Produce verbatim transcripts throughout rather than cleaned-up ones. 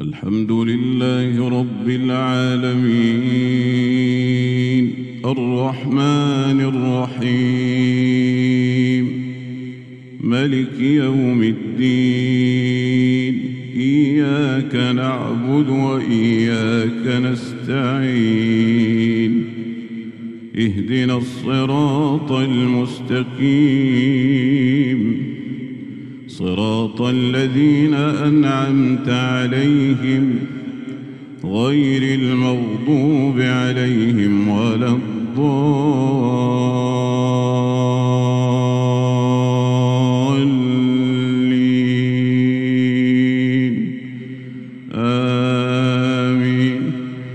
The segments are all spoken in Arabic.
الحمد لله رب العالمين الرحمن الرحيم ملك يوم الدين إياك نعبد وإياك نستعين اهدنا الصراط المستقيم صراط الذين أنعمت عليهم غير المغضوب عليهم ولا الضالين آمين.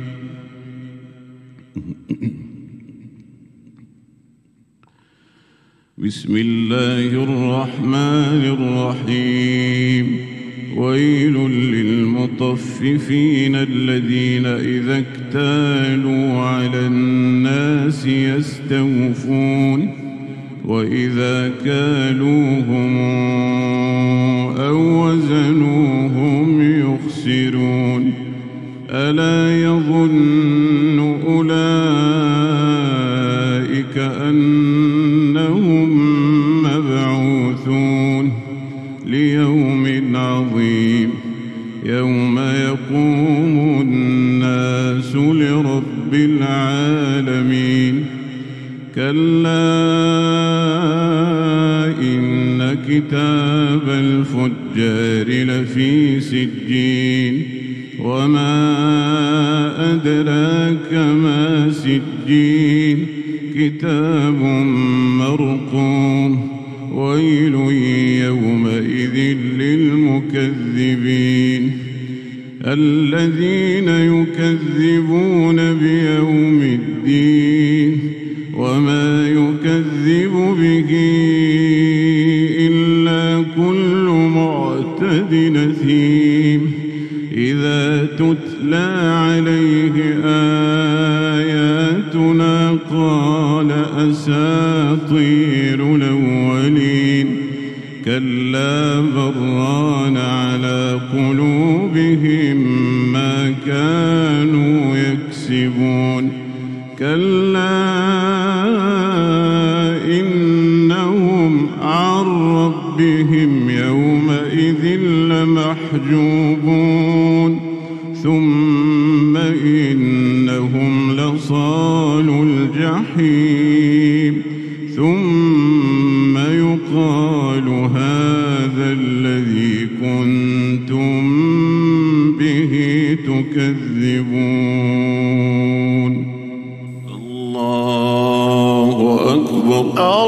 بسم الله الرحمن الرحيم ويل للمطففين الذين إذا اكتالوا على الناس يستوفون وإذا كالوهم أو وزنوهم يخسرون ألا يظن أولئك أنهم مبعوثون ليوم عظيم يوم يقوم الناس لرب العالمين كلا إن كتاب الفجار لفي سجين وما أدراك ما سجين كتاب مرقوم ويل يومئذ للمكذبين الذين يكذبون بيوم الدين وما يكذب به إلا كل معتد أثيم إذا تتلى عليه آياتنا قال أساطير الأولين كلا بران على قلوبهم ما كانوا يكسبون كلا إنهم عن ربهم يومئذ لمحجوبون ثم إنهم لصالو الجحيم ثم يقال هذا الذي كنتم به تكذبون. الله أكبر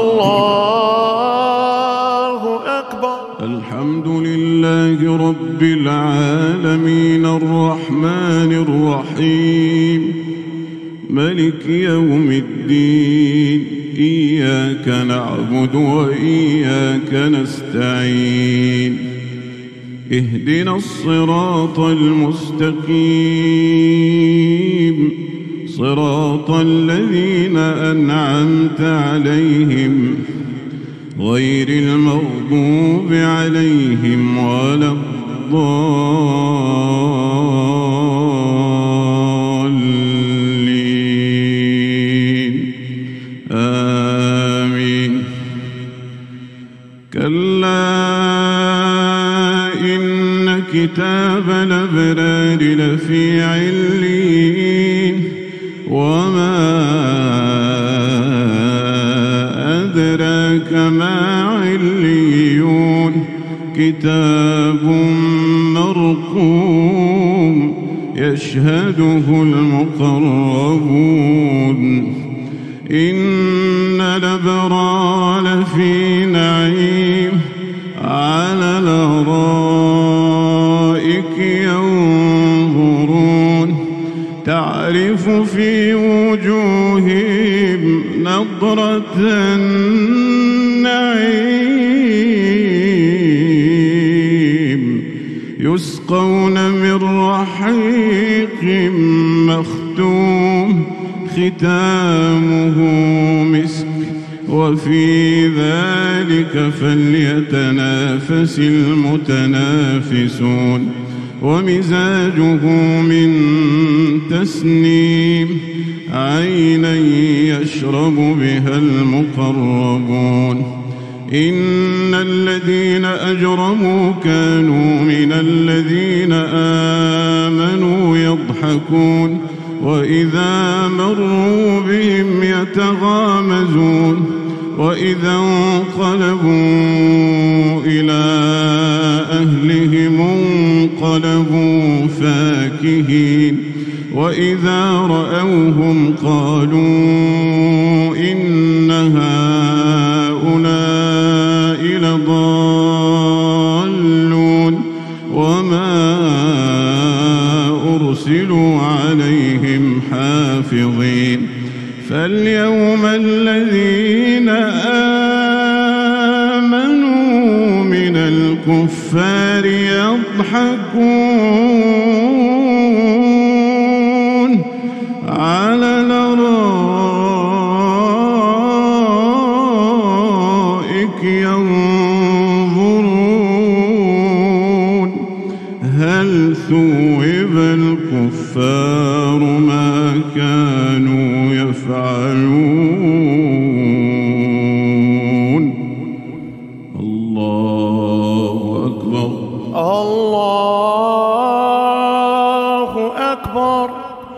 الله أكبر. الحمد لله رب العالمين الرحمن الرحيم ملك يوم الدين إياك نعبد وإياك نستعين اهدنا الصراط المستقيم صراط الذين أنعمت عليهم غير المغضوب عليهم ولا الضالين آمين. كلا إن كتاب الأبرار لفي عليين وما أدراك ما عليون كتاب مرقوم يشهده المقربون إن الأبرار لفي نعيم على الأرائك ينظرون تعرف في وجوههم نضرة النعيم يسقون من رحيق مختوم ختامه مسك وفي ذلك فليتنافس المتنافسون ومزاجه من تسنيم عينا يشرب بها المقربون إن الذين أجرموا كانوا من الذين آمنوا يضحكون وإذا مروا بهم يتغامزون وإذا انقلبوا إلى أهلهم انقلبوا فاكهين وإذا رأوهم قالوا إن هؤلاء لضالون وما أرسلوا عليهم حافظين فاليوم الذين آمنوا من الكفار يضحكون على الأرائك ينظرون هل ثوب الكفار ما كانوا يفعلون الله أكبر الله أكبر.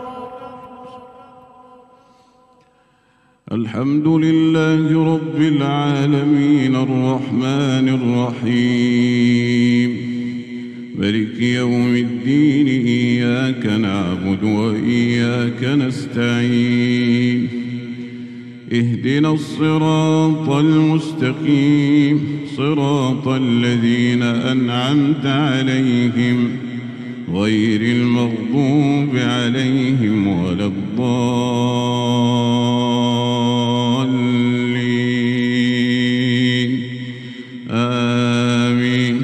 الحمد لله رب العالمين الرحمن الرحيم مالك يوم الدين إياك نعبد وإياك نستعين اهدنا الصراط المستقيم صراط الذين أنعمت عليهم غير المغضوب عليهم ولا الضالين آمين.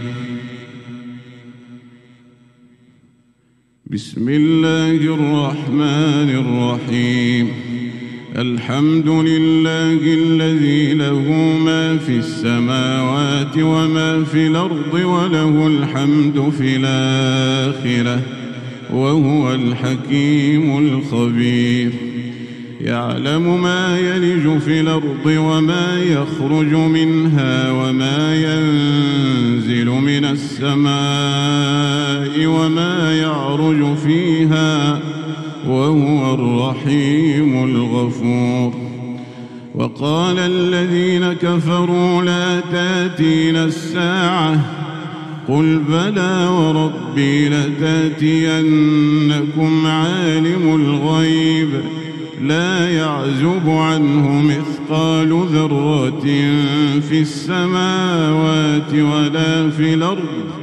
بسم الله الرحمن الرحيم الحمد لله الذي له ما في السماوات وما في الأرض وله الحمد في الآخرة وهو الحكيم الخبير يعلم ما يلج في الأرض وما يخرج منها وما ينزل من السماء وما يعرج فيها وهو الرحيم الغفور. وقال الذين كفروا لا تاتينا الساعة قل بلى وربي لتاتينكم عالم الغيب لا يعزب عنه مثقال ذرة في السماوات ولا في الأرض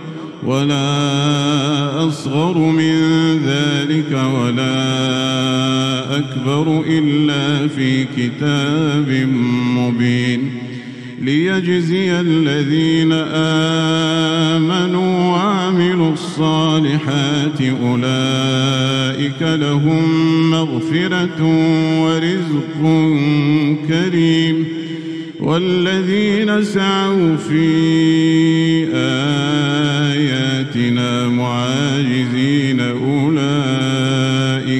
ولا أصغر من ذلك ولا أكبر إلا في كتاب مبين ليجزي الذين آمنوا وعملوا الصالحات أولئك لهم مغفرة ورزق كريم والذين سعوا في آياتنا معاجزين أولئك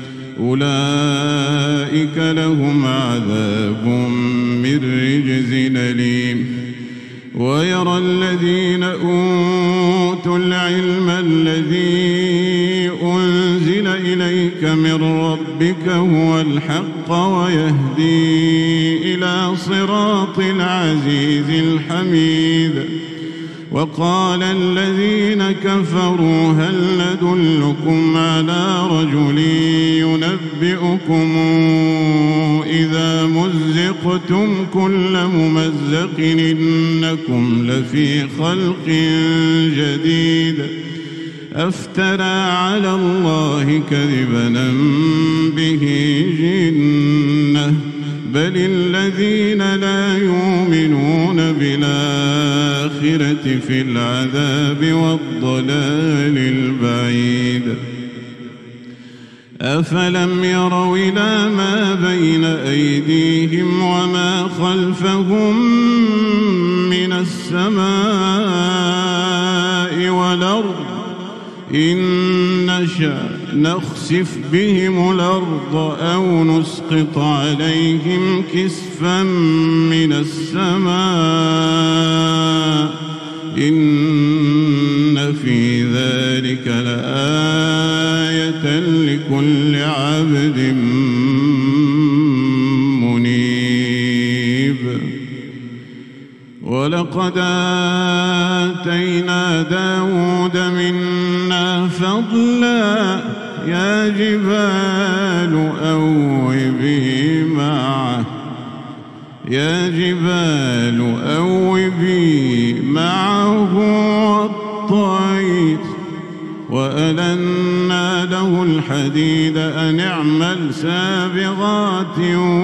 أولئك لهم عذاب من رجز أليم. ويرى الذين أوتوا العلم الذي أنزل إليك من ربك هو الحق ويهدي إلى صراط العزيز الحميد. وقال الذين كفروا هل ندلكم على رجل ينبئكم إذا مزقتم كل ممزق إنكم لفي خلق جديد أفترى على الله كذبا به جنة بل الذين لا يؤمنون بالآخرة في العذاب والضلال البعيد. أفلم يروا إلى ما بين أيديهم وما خلفهم من السماء والأرض إن نشأ نخسف بهم الأرض أو نسقط عليهم كسفا من السماء إن في ذلك لآية لكل عبد منيب. ولقد آتينا داود منا فضلا يا جبال أوبي معه يا جبال أوبي معه والطير وألنا له الحديد أن اعمل سابغات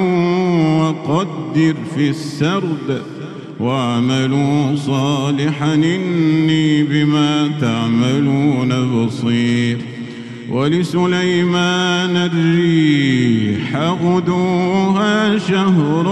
وقدر في السرد واعملوا صالحا إني بما تعملون بصير. ولسليمان الريح غدوها شهر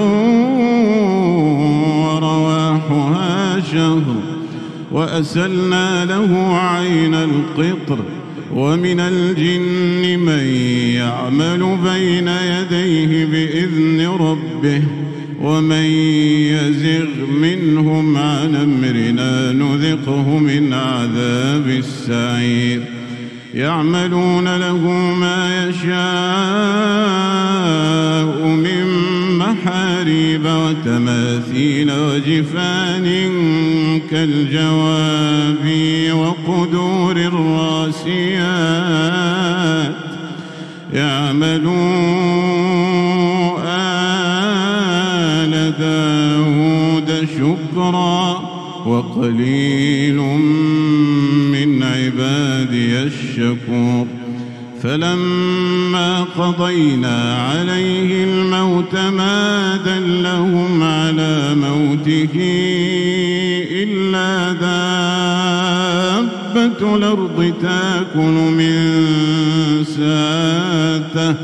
ورواحها شهر وأسلنا له عين القطر ومن الجن من يعمل بين يديه بإذن ربه ومن يزغ منهم عن أمرنا نذقه من عذاب السعير. يعملون له ما يشاء من محاريب وتماثيل وجفان كالجواب وقدور الراسيات يعملون آل داود شكرا وقليل من عبادي الشكور. فلما قضينا عليه الموت ما دلهم على موته إلا دابة الأرض تأكل من ساته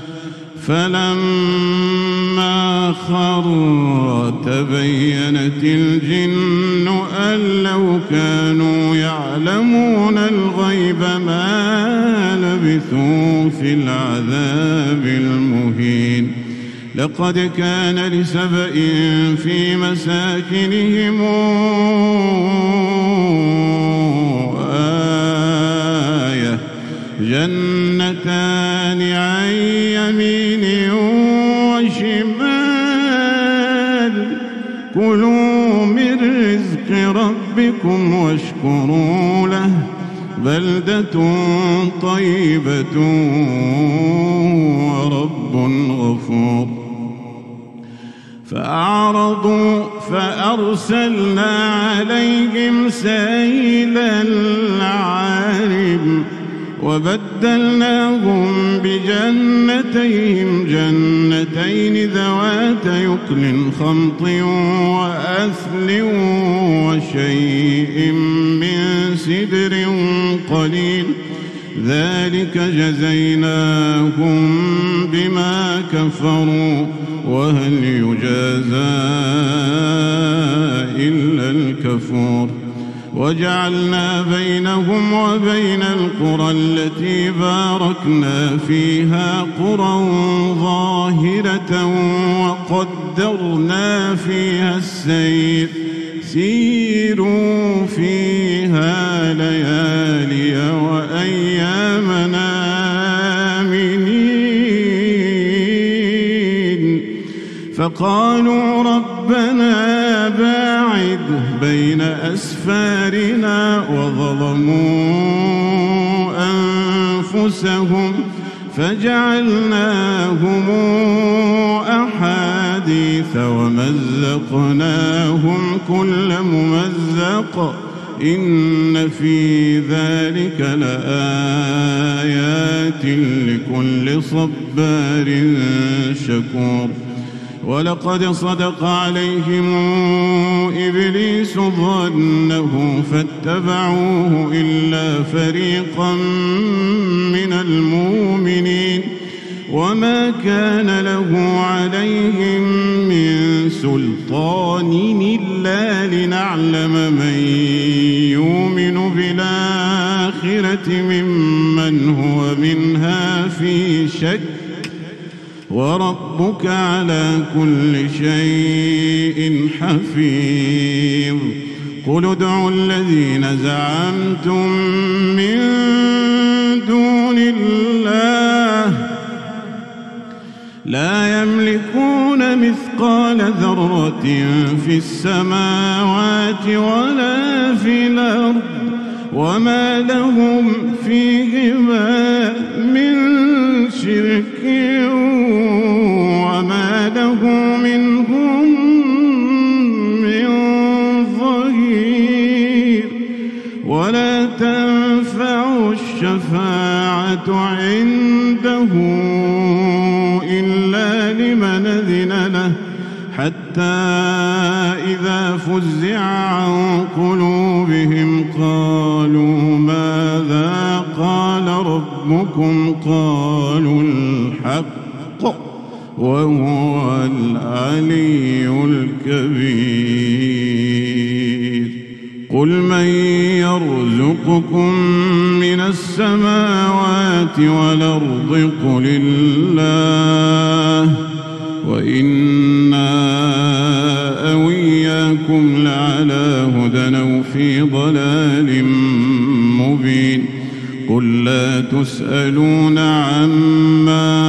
فلما خر تبينت الجن أن لو كانوا يعلمون الغيب ما لبثوا في العذاب المهين. لقد كان لسبإ في مساكنهم آية جنتان عن يمين وشمال كلوا من رزق ربكم واشكروا له بلدة طيبة ورب غفور. فأعرضوا فأرسلنا عليهم سيل العارم وبدلناهم بجنتيهم جنتين ذوات يكل خمط وأثل وشيء من سدر قليل ذلك جزيناهم بما كفروا وهل يجازى إلا الكفور. وجعلنا بينهم وبين القرى التي باركنا فيها قرى ظاهرة وقدرنا فيها السير سيروا فيها ليالي وأيامنا آمنين. فقالوا ربنا باعد بين أسفارنا وظلموا أنفسهم فجعلناهم أحاديث ومزقناهم كل ممزق إن في ذلك لآيات لكل صبار شكور. ولقد صدق عليهم إبليس ظنه فاتبعوه إلا فريقا من المؤمنين وما كان له عليهم من سلطان إلا لنعلم من يؤمن بالآخرة البينات ممن هو منها في شك وربك على كل شيء حفيظ قل ادعوا الذين زعمتم من دون الله لا يملكون مثقال ذرة في السماوات ولا في الأرض وما لهم فيهما من شرك وما له منهم من ظهير ولا تنفع الشفاعة عنده إلا لمن أذن له حتى إذا فزع عن قلوبهم قالوا ماذا قال ربكم قالوا الحق وهو العلي الكبير قل من يرزقكم من السماوات والأرض قل الله وإنا أو إياكم لعلى هدى أو في ضلال مبين قل لا تسألون عما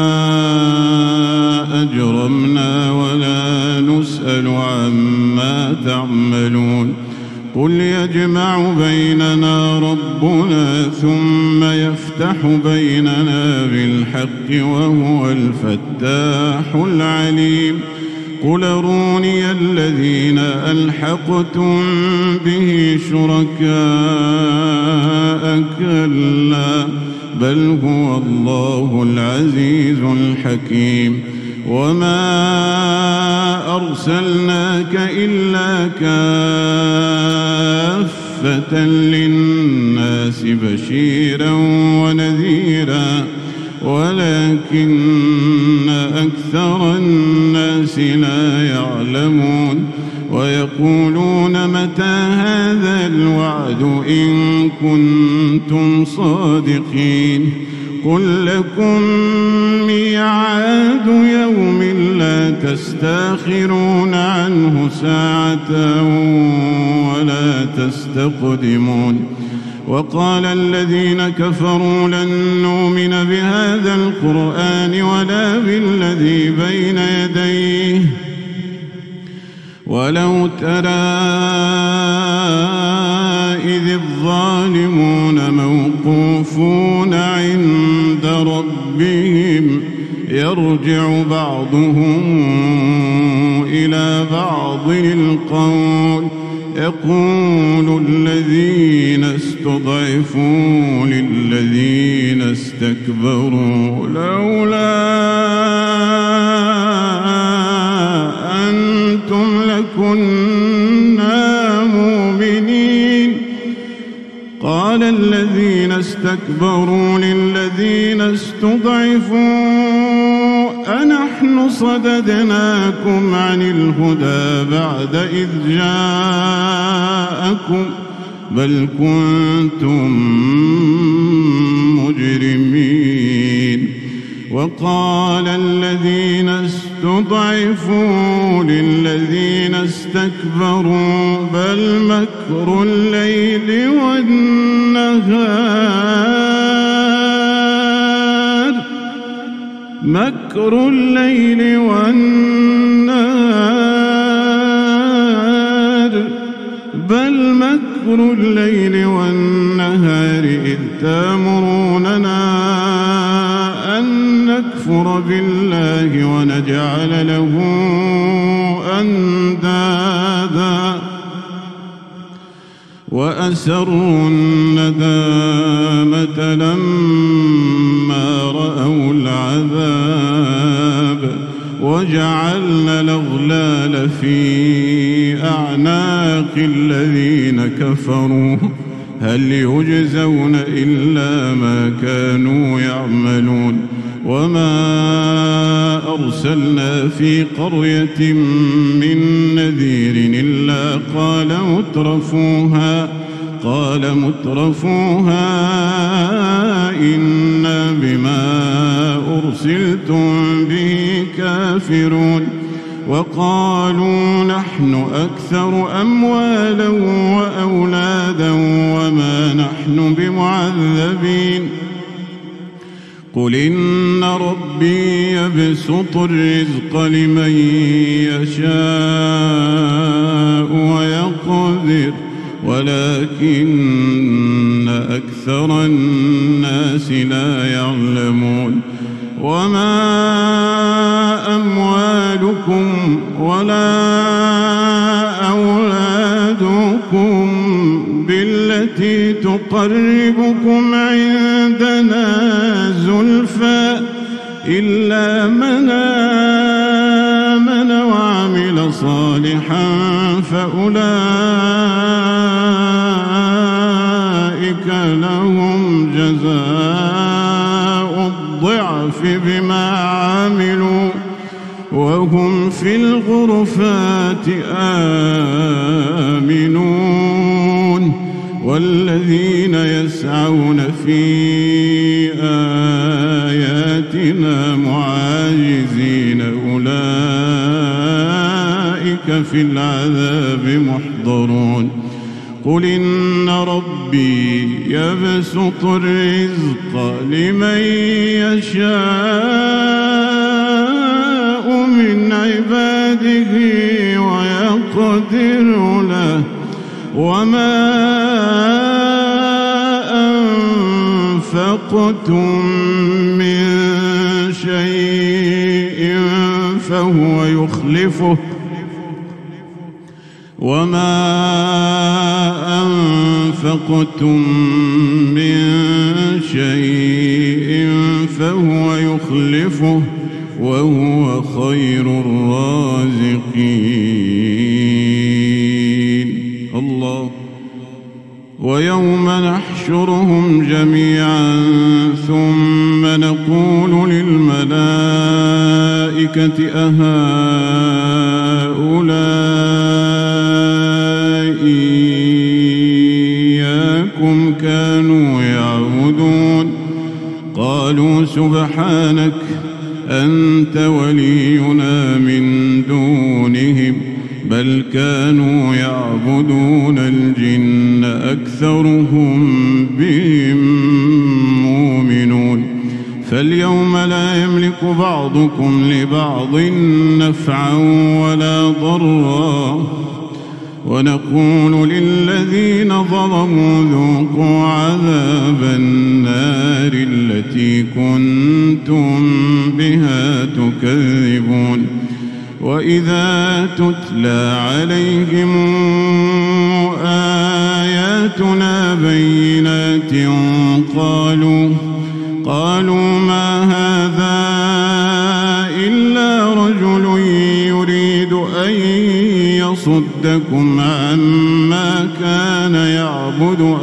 أجرمنا ولا نسأل عما تعملون قل يجمع بيننا ربنا ثم يفتح بيننا بالحق وهو الفتاح العليم قل أروني الذين ألحقتم به شركاء كلا بل هو الله العزيز الحكيم وما أرسلناك إلا كافة للناس بشيرا ونذيرا ولكن أكثر الناس لا يعلمون ويقولون متى هذا الوعد إن كنتم صادقين قل لكم ميعاد يوم لا تستاخرون عنه ساعة ولا تستقدمون وقال الذين كفروا لن نؤمن بهذا القرآن ولا بالذي بين يديه ولو ترى إذ الظالمون موقوفون عند ربهم يرجع بعضهم إلى بعض القول يقول الذين استضعفوا للذين استكبروا لولا أنتم لكنا مؤمنين قال الذين استكبروا للذين استضعفوا أنحن صددناكم عن الهدى بعد إذ جاءكم بل كنتم مجرمين وقال الذين استضعفوا للذين استكبروا بل مكر الليل والنهار مكر الليل والنهار بل مكر الليل والنهار إذ تأمروننا أن نكفر بالله ونجعل له أندادا وأسروا الندامة لما رأوا العذاب وجعلنا الأغلال في أعناق الذين كفروا هل يجزون إلا ما كانوا يعملون وما أرسلنا في قرية من نذير إلا قال مترفوها قال مترفوها إنا بما أرسلتم به كافرون وقالوا نحن أكثر أموالا وأولادا وما نحن بمعذبين قل إن ربي يبسط الرزق لمن يشاء ويقدر ولكن أكثر الناس لا يعلمون وما أموالكم ولا أولادكم بالتي تقربكم عندنا زلفى إلا من آمن وعمل صالحا فأولئك لهم جزاء الضعف بما عملوا وهم في الغرفات آمنون والذين يسعون في آياتنا معاجزين أولئك في العذاب محضرون قل إن ربي يبسط الرزق لمن يشاء من عباده ويقدر له وما أنفقتم من شيء فهو يخلفه وما أنفقتم من شيء فهو يخلفه وهو خير الرازقين الله ويوم نحشرهم جميعا ثم نقول للملائكة أهؤلاء إياكم كانوا يعبدون قالوا سبحانك أنت ولينا من دونهم بل كانوا يعبدون الجن أكثرهم بهم مؤمنون فاليوم لا يملك بعضكم لبعض نفعا ولا ضرا ونقول للذين ظلموا ذوقوا عذاب النار التي كنتم بها تكذبون وإذا تتلى عليهم آياتنا بينات قالوا قالوا ما هذا إلا رجل يريد أن يصدكم عما كان يعبد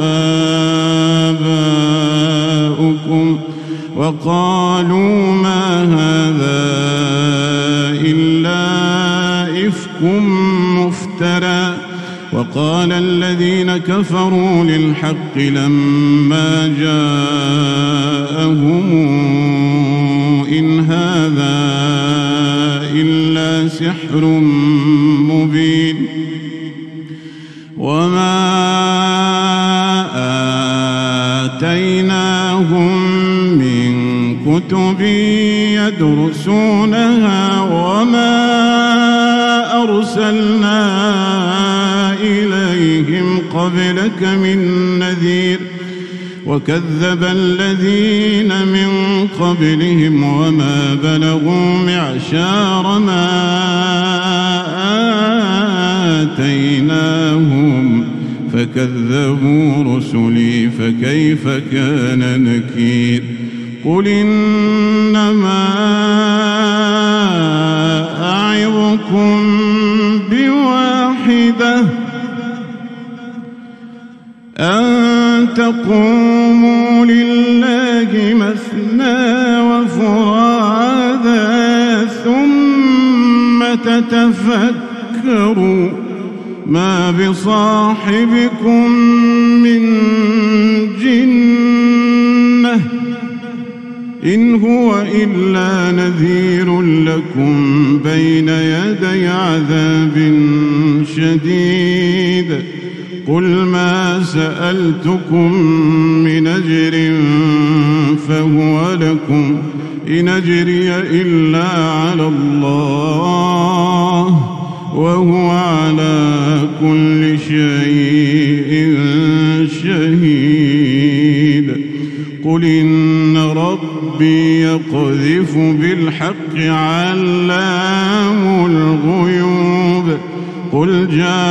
آباؤكم وقالوا ما هذا إلا إفك مفترى وقال الذين كفروا للحق لما جاءهم إن هذا إلا سحر مبين وما آتيناهم من كتب يدرسونها وما أرسلنا إليهم قبلك من نذير وكذب الذين من قبلهم وما بلغوا معشار ما آتيناهم فكذبوا رسلي فكيف كان نكير قل إنما أعظكم بواحدة أن تقوموا لله مثنى وفرادا ثم تتفكروا ما بصاحبكم من جنة إن هو إلا نذير لكم بين يدي عذاب شديد قل ما سألتكم من أجر فهو لكم إن أجري إلا على الله وهو على كل شيء شهيد قل إن ربي يقذف بالحق علام الغيوب قل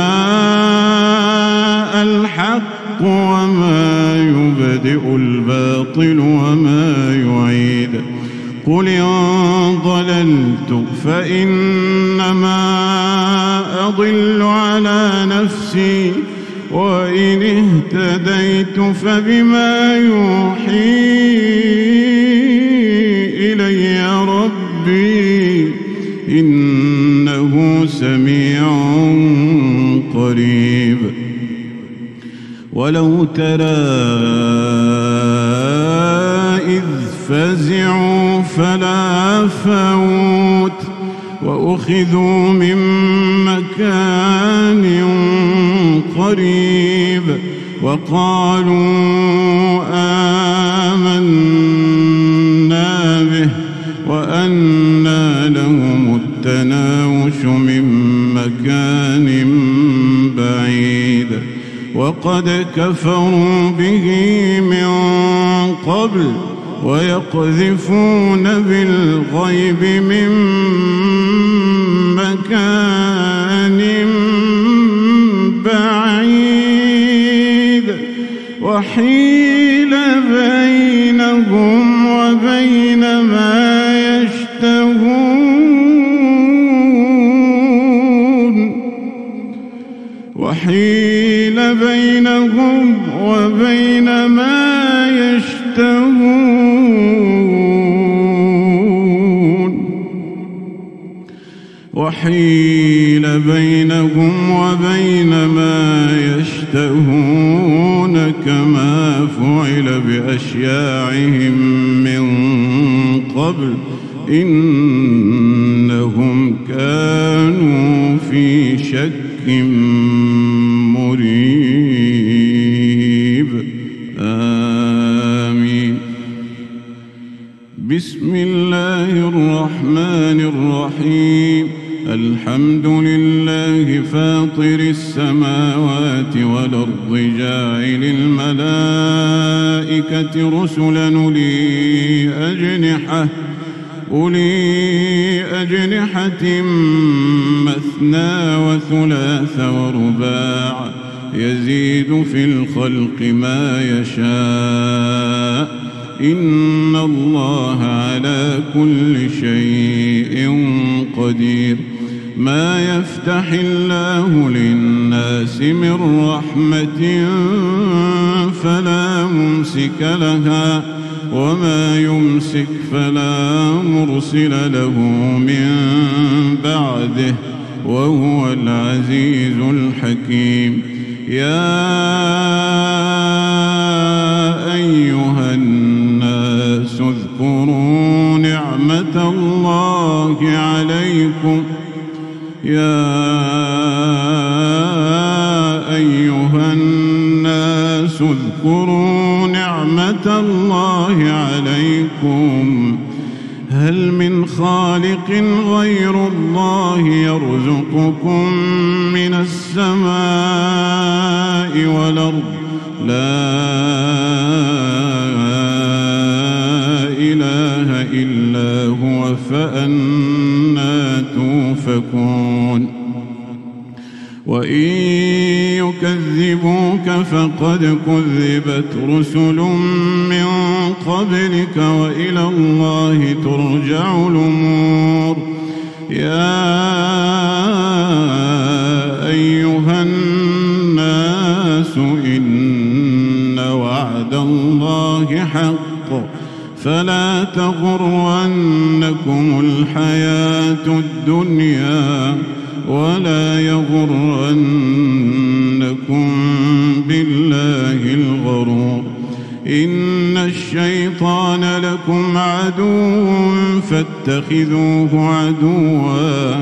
جاء الحق وما يبدئ الباطل وما يعيد قل إن ضللت فإنما أضل على نفسي وإن اهتديت فبما يوحي إلي ربي إنه سميع قريب ولو ترى إذ فزعوا فلا فوت وأخذوا من مكان قريب وقالوا آمنا به وأنى لهم التناوش من مكان بعيد وقد كفروا به من قبل ويقذفون بالغيب من مكان بعيد وحيل بينهم وبين ما يشتهون وحيل بينهم وبين ما يشتهون وحيل بينهم وبين ما يشتهون كما فعل بأشياعهم من قبل إنهم كانوا في شك مريب آمين بسم الله الرحمن الرحيم الحمد لله فاطر السماوات والأرض جاعل الملائكة رسلا أولي أجنحة أولي أجنحة مثنى وثلاث ورباع يزيد في الخلق ما يشاء إن الله على كل شيء قدير ما يفتح الله للناس من رحمة فلا ممسك لها وما يمسك فلا مرسل له من بعده وهو العزيز الحكيم يا أيها الناس اذكروا نعمة الله عليكم يا أيها الناس اذكروا نعمة الله عليكم هل من خالق غير الله يرزقكم من السماء والأرض لا إله إلا هو فأنى توفكون وإن يكذبوك فقد كذبت رسل من قبلك وإلى الله ترجع الأمور يا أيها الناس إن وعد الله حق فلا تغرنكم الحياة الدنيا ولا يغرنكم بالله الغرور إن الشيطان لكم عدو فاتخذوه عدوا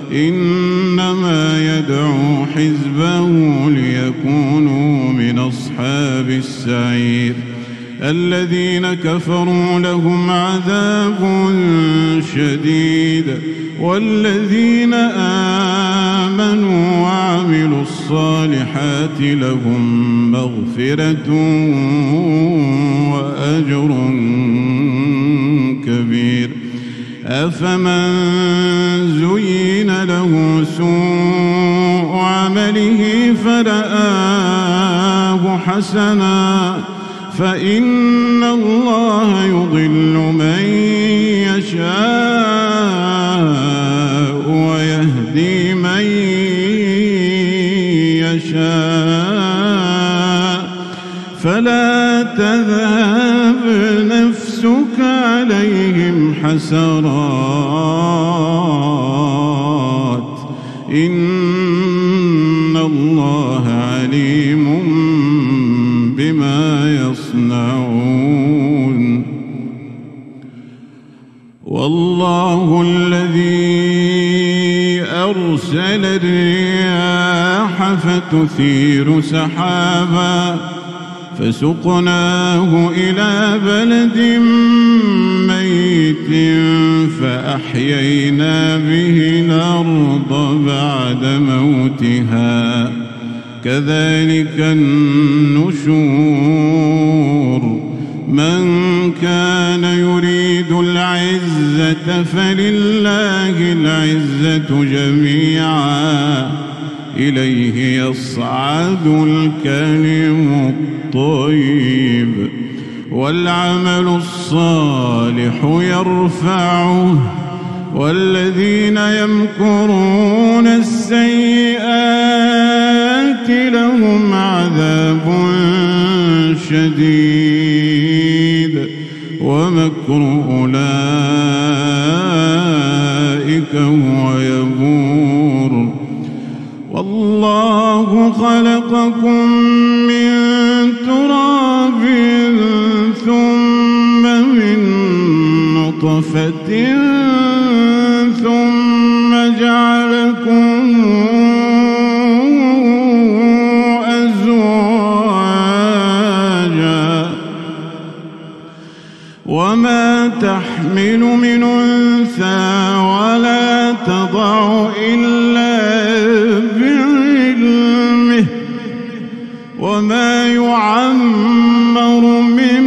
إنما يدعو حزبه ليكونوا من أصحاب السعير الذين كفروا لهم عذاب شديد والذين آمنوا وعملوا الصالحات لهم مغفرة وأجر كبير أفمن زين له سوء عمله فرآه حسنا فإن الله يضل من يشاء ويهدي من يشاء فلا تذهب نفسك عليهم حسرات إن الله عليم بما يصنعون والله الذي أرسل الرياح فتثير سحابا فسقناه إلى بلد ميت فأحيينا به الأرض بعد موتها كذلك النشور من كان يريد العزة فلله العزة جميعا إليه يصعد الكلم الطيب والعمل الصالح يرفعه والذين يمكرون السيئات لهم عذاب شديد ومكر أولئك هو يبور والله خلقكم من تراب ثم من نطفة ثم جعلكم أزواجا وما تحمل من أنثى ولا تضع إلا بعلمه وما يعمر من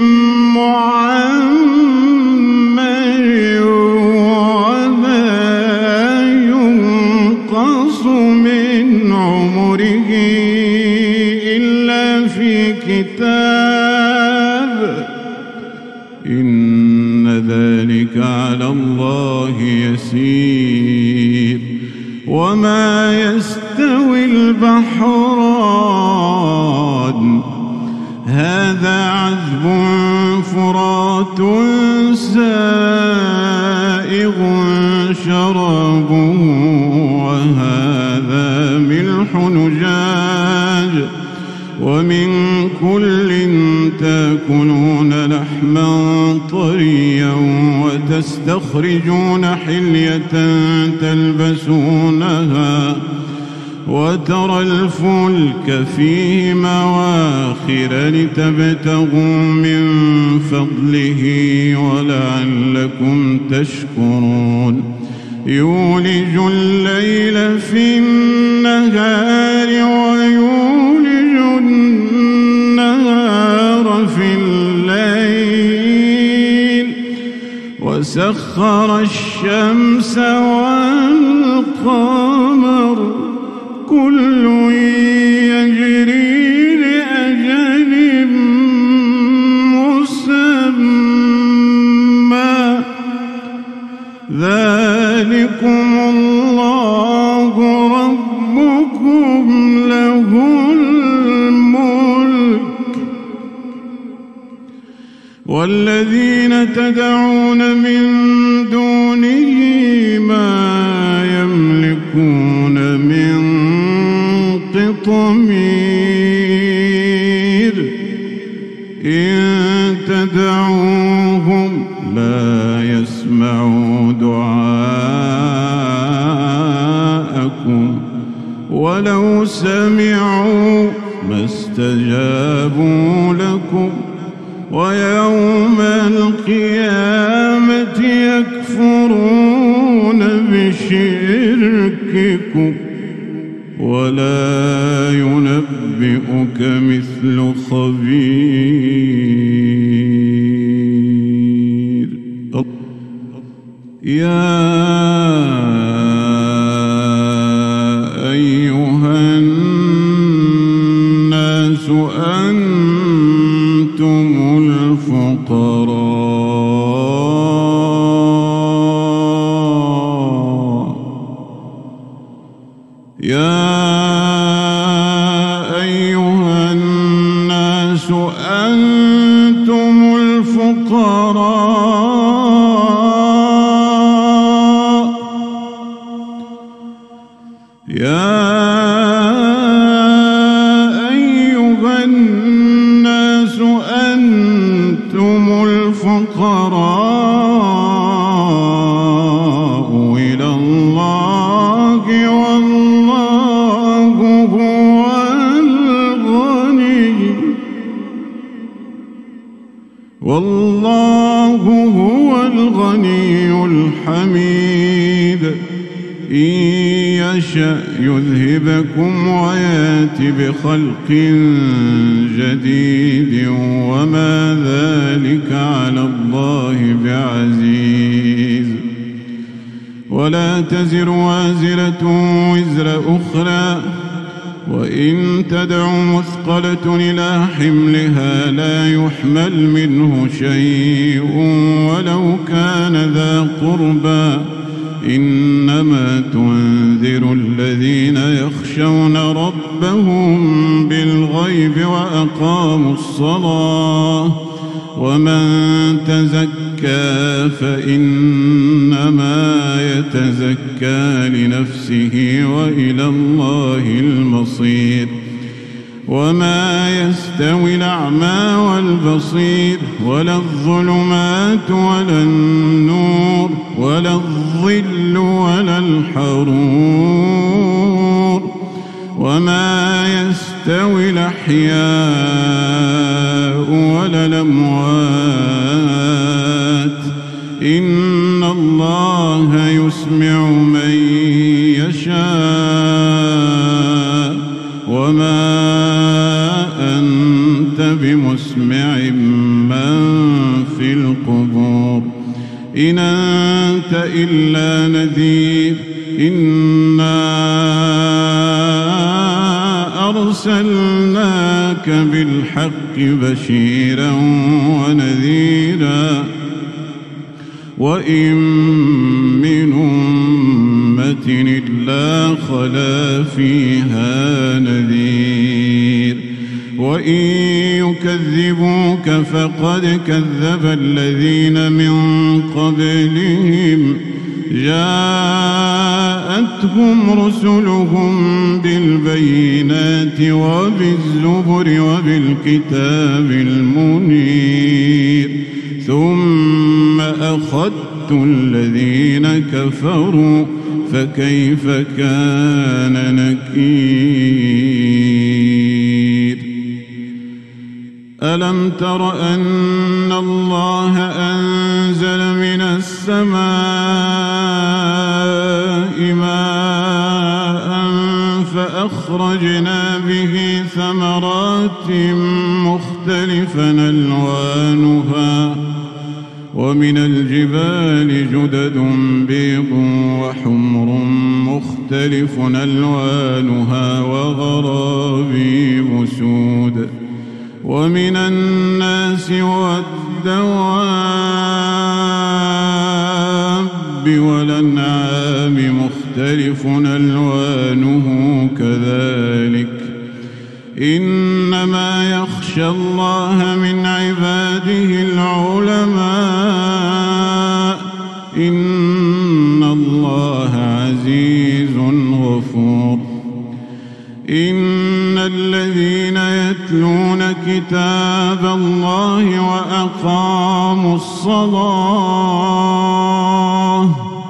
معمر وما ينقص من عمره إلا في كتاب إن ذلك على الله يسير وما يستوي البحران هذا عذب فرات سائغ شرابه وهذا ملح نجاج ومن كل تأكلون لحما طريا وتستخرجون حلية تلبسونها وترى الفلك فيه مواخر لتبتغوا من فضله ولعلكم تشكرون يولج الليل في النهار ويولج النهار في الليل وسخر الشمس والقمر كل يجري لأجل مسمى ذلكم الله ربكم له الملك والذين تدعون من دونه ما يملكون من قطمير إن تدعوهم لا يسمعوا دعاءكم ولو سمعوا ما استجابوا لكم ويوم القيامة يكفرون بشرككم ولا ينبئك مثل خبير. يا أيها الناس أنتم الفقراء يا أيها الناس أنتم الفقراء يا أيها الناس أنتم الفقراء إلى الله والله هو الغني والله هو الغني الحميد إن يشأ يذهبكم ويأتي بخلق جديد وما ذلك على الله بعزيز. ولا تزر وازرة وزر أخرى وإن تدع مثقلة إلى حملها لا يحمل منه شيء ولو كان ذا قربى إنما تنذر الذين يخشون ربهم بالغيب وأقاموا الصلاة ومن تزكى فإنما يتزكى لنفسه وإلى الله المصير. وما يستوي الأعمى والبصير ولا الظلمات ولا النور ولا الظل ولا الحرور وما يستوي الأحياء ولا الأموات إن الله يسمع من يشاء وما أنت بمسمع من في القبور إن أنت إلا نذير إنا أرسلناك بالحق بشيرا ونذيرا وإن من أمة إلا خلا فيها نذير وإن يكذبوك فقد كذب الذين من قبلهم جاءتهم رسلهم بالبينات وبالزبر وبالكتاب المنير ثم أخذت الذين كفروا فكيف كان نكير. ألم تر أن الله أنزل من السماء ماء فأخرجنا به ثمرات مختلفا ألوانها ومن الجبال جدد بيض وحمر مختلف ألوانها وغرابيب سود ومن الناس والدواب والأنعام مختلف ألوانه كذلك إنما يخشى الله من عباده العلماء إن الله عزيز غفور. إن الذين يتلون كتاب الله وأقاموا الصلاة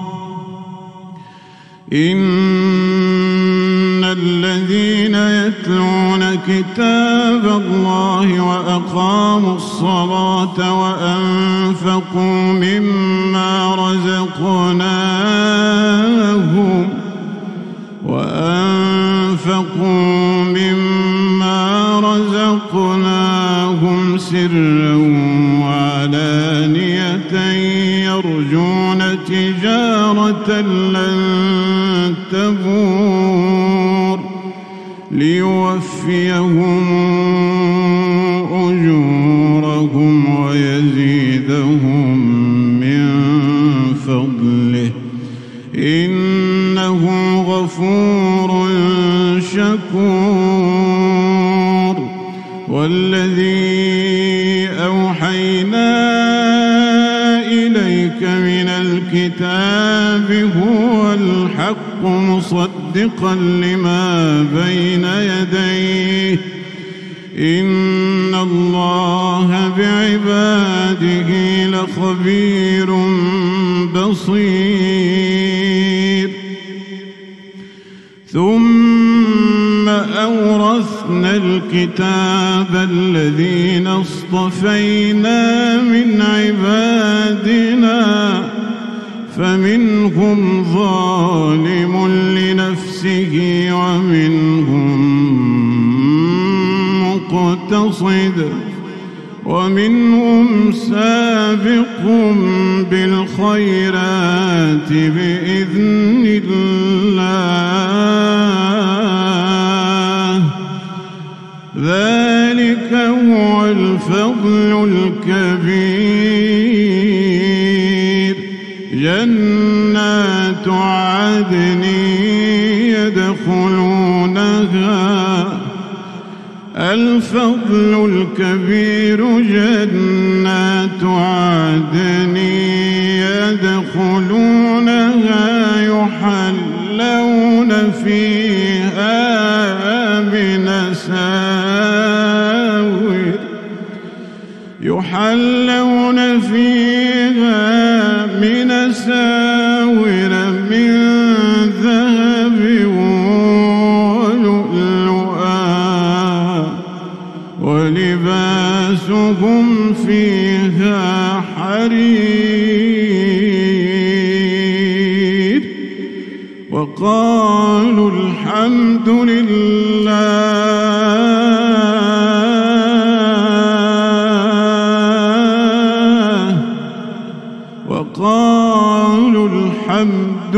إن الذين يتلون كتاب الله وأقاموا الصلاة وأنفقوا مما رزقناهم وأنفقوا مما رزقناهم سرا وعلانية يرجون تجارة لن تبور ليوفيهم أجورهم ويزيدهم من فضله إنه غفور شكور. والذي أوحينا إليك من الكتاب هو الحق مصدقا لما بين يديه إن الله بعباده لخبير بصير. ثم أورثنا الكتاب الذين اصطفينا من عبادنا فمنهم ظالم لنفسه ومنهم مقتصد ومنهم سابق بالخيرات بإذن الله ذلك هو الفضل الكبير. جنات عدن يدخلونها الفضل الكبير جنات عدن يدخلونها يحلون فيها من أساور يحلون فيها من أساور من ذهب ولؤلؤا ولباسهم فيها حرير. وقالوا الحمد لله وقالوا الحمد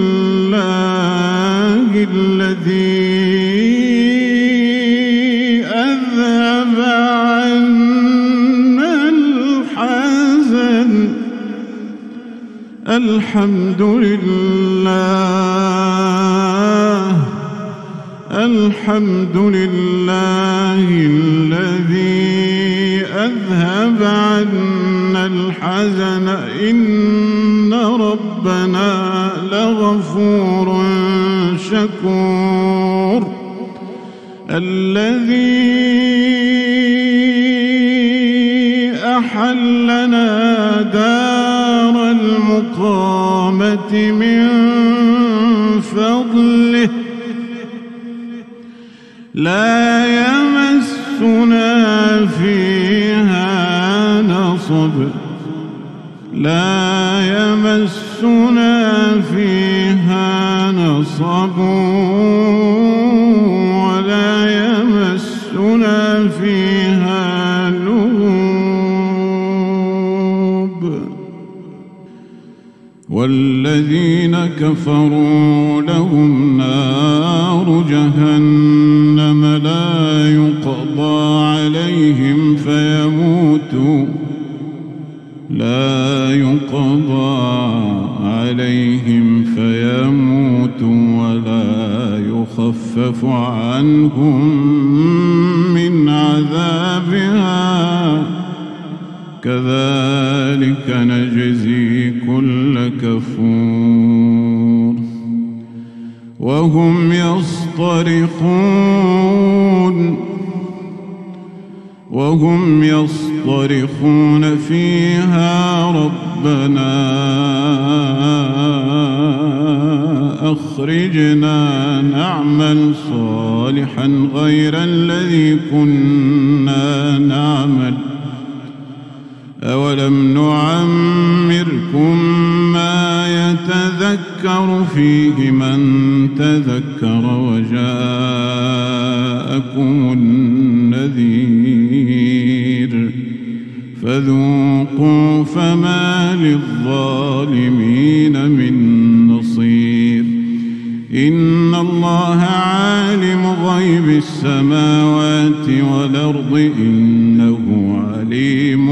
لله الذي أذهب عنا الحزن الحمد لله الحمد لله الذي أذهب عنا الحزن إن ربنا لغفور شكور. الذي أحلنا دار المقامة من فضله لا يمسنا فيها نصب لا يمسنا فيها نصب ولا يمسنا فيها لغوب. والذين كفروا لهم نار جهنم لا يقضى عليهم فيموتوا لا يقضى عليهم فيموتوا ولا يخفف عنهم من عذابها كذلك نجزي كل كفور. وهم يصطرخون وهم يصطرخون فيها ربنا أخرجنا نعمل صالحا غير الذي كنا نعمل أولم نعمركم ما يتذكر فيه من تذكر وجاءكم النذير فذوقوا فما للظالمين من نصير. إن الله عالم غيب السماوات والأرض إنه عليم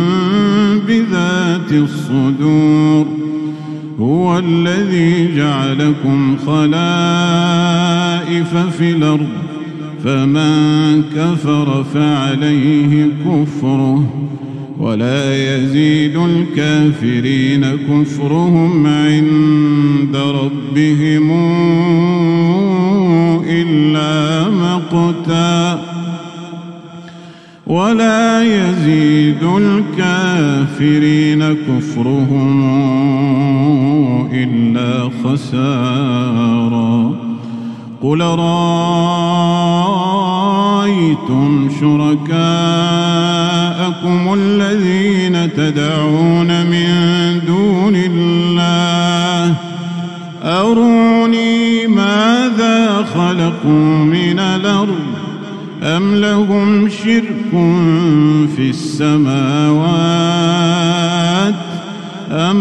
بذات الصدور. هو الذي جعلكم خلائف في الأرض فمن كفر فعليه كفره ولا يزيد الكافرين كفرهم عند ربهم إلا مقتا ولا يزيد الكافرين كفرهم إلا خسارا. قل رأيتم شركاءكم الذين تدعون من دون الله أروني ماذا خلقوا من الأرض أم لهم شرك في السماوات أم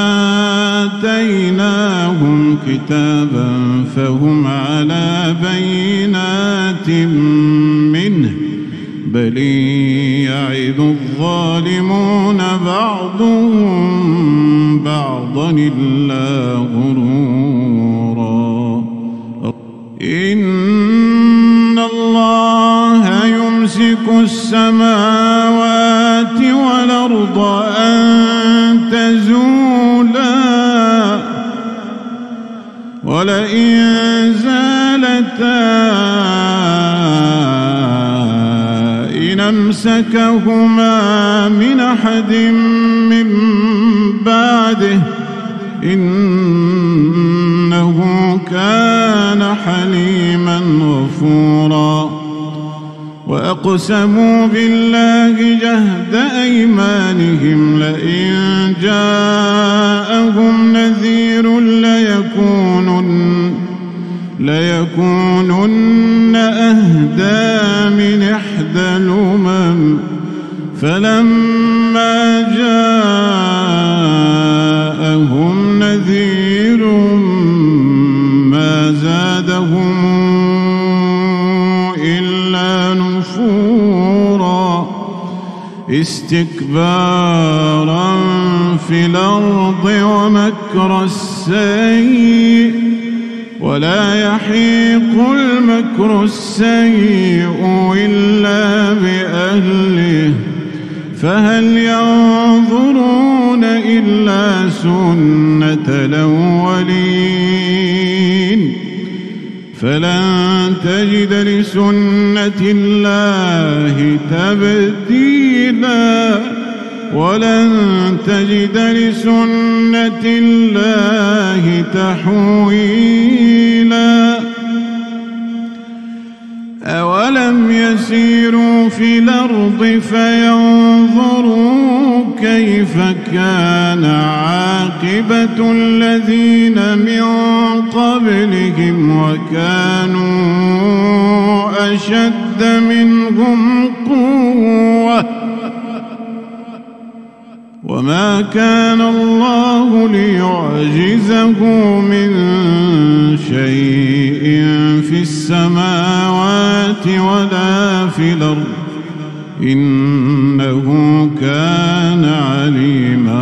آتيناهم كتابا فهم على بينات منه بل يعد الظالمون بعضهم بعضا إلا غرورا. إن الله يمسك السماوات والأرض أن تزولا ولئن زالتا إن أمسكهما من أحد من بعده إنه كان حليما غفورا. وأقسموا بالله جهد أيمانهم لئن جاءهم نذير ليكونن, ليكونن أهدى من إحدى الأمم فلما جاءهم نذير ما زادهم إلا نفورا استكبارا في الأرض ومكر السيء ولا يحيق المكر السيء إلا بأهله فهل ينظرون إلا سنة الأولين فلن تجد لسنة الله تبديلا ولن تجد لسنة الله تحويلا. أولم يسيروا في الأرض فينظروا كيف كان عاقبة الذين من قبلهم وكانوا أشد منهم قوة وما كان الله ليعجزه من شيء في السماوات ولا في الأرض إنه كان عليما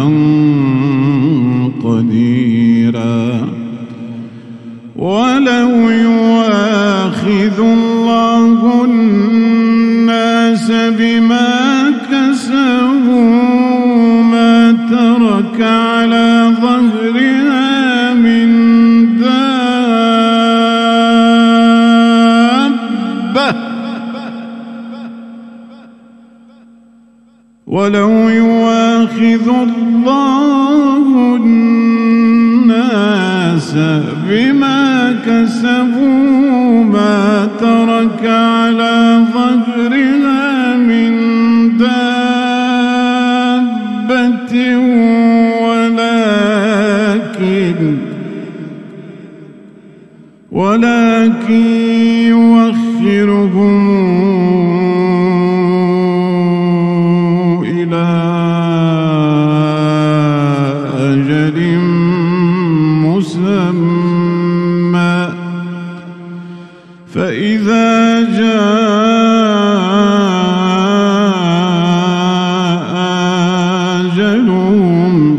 قديرا. ولو يؤاخذ الله الناس بما كسبوا ترك على ظهرها من دابة ولو يؤاخذ الله الناس بما كسبوا ما ترك على ظهرها من دابة ولكن ولكن يؤخرهم إلى أجل مسمى فإذا جاء أجلهم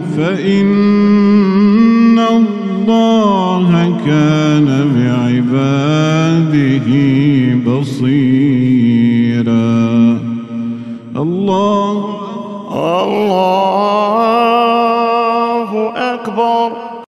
فإن الله كان بعباده بصيرا. الله الله أكبر.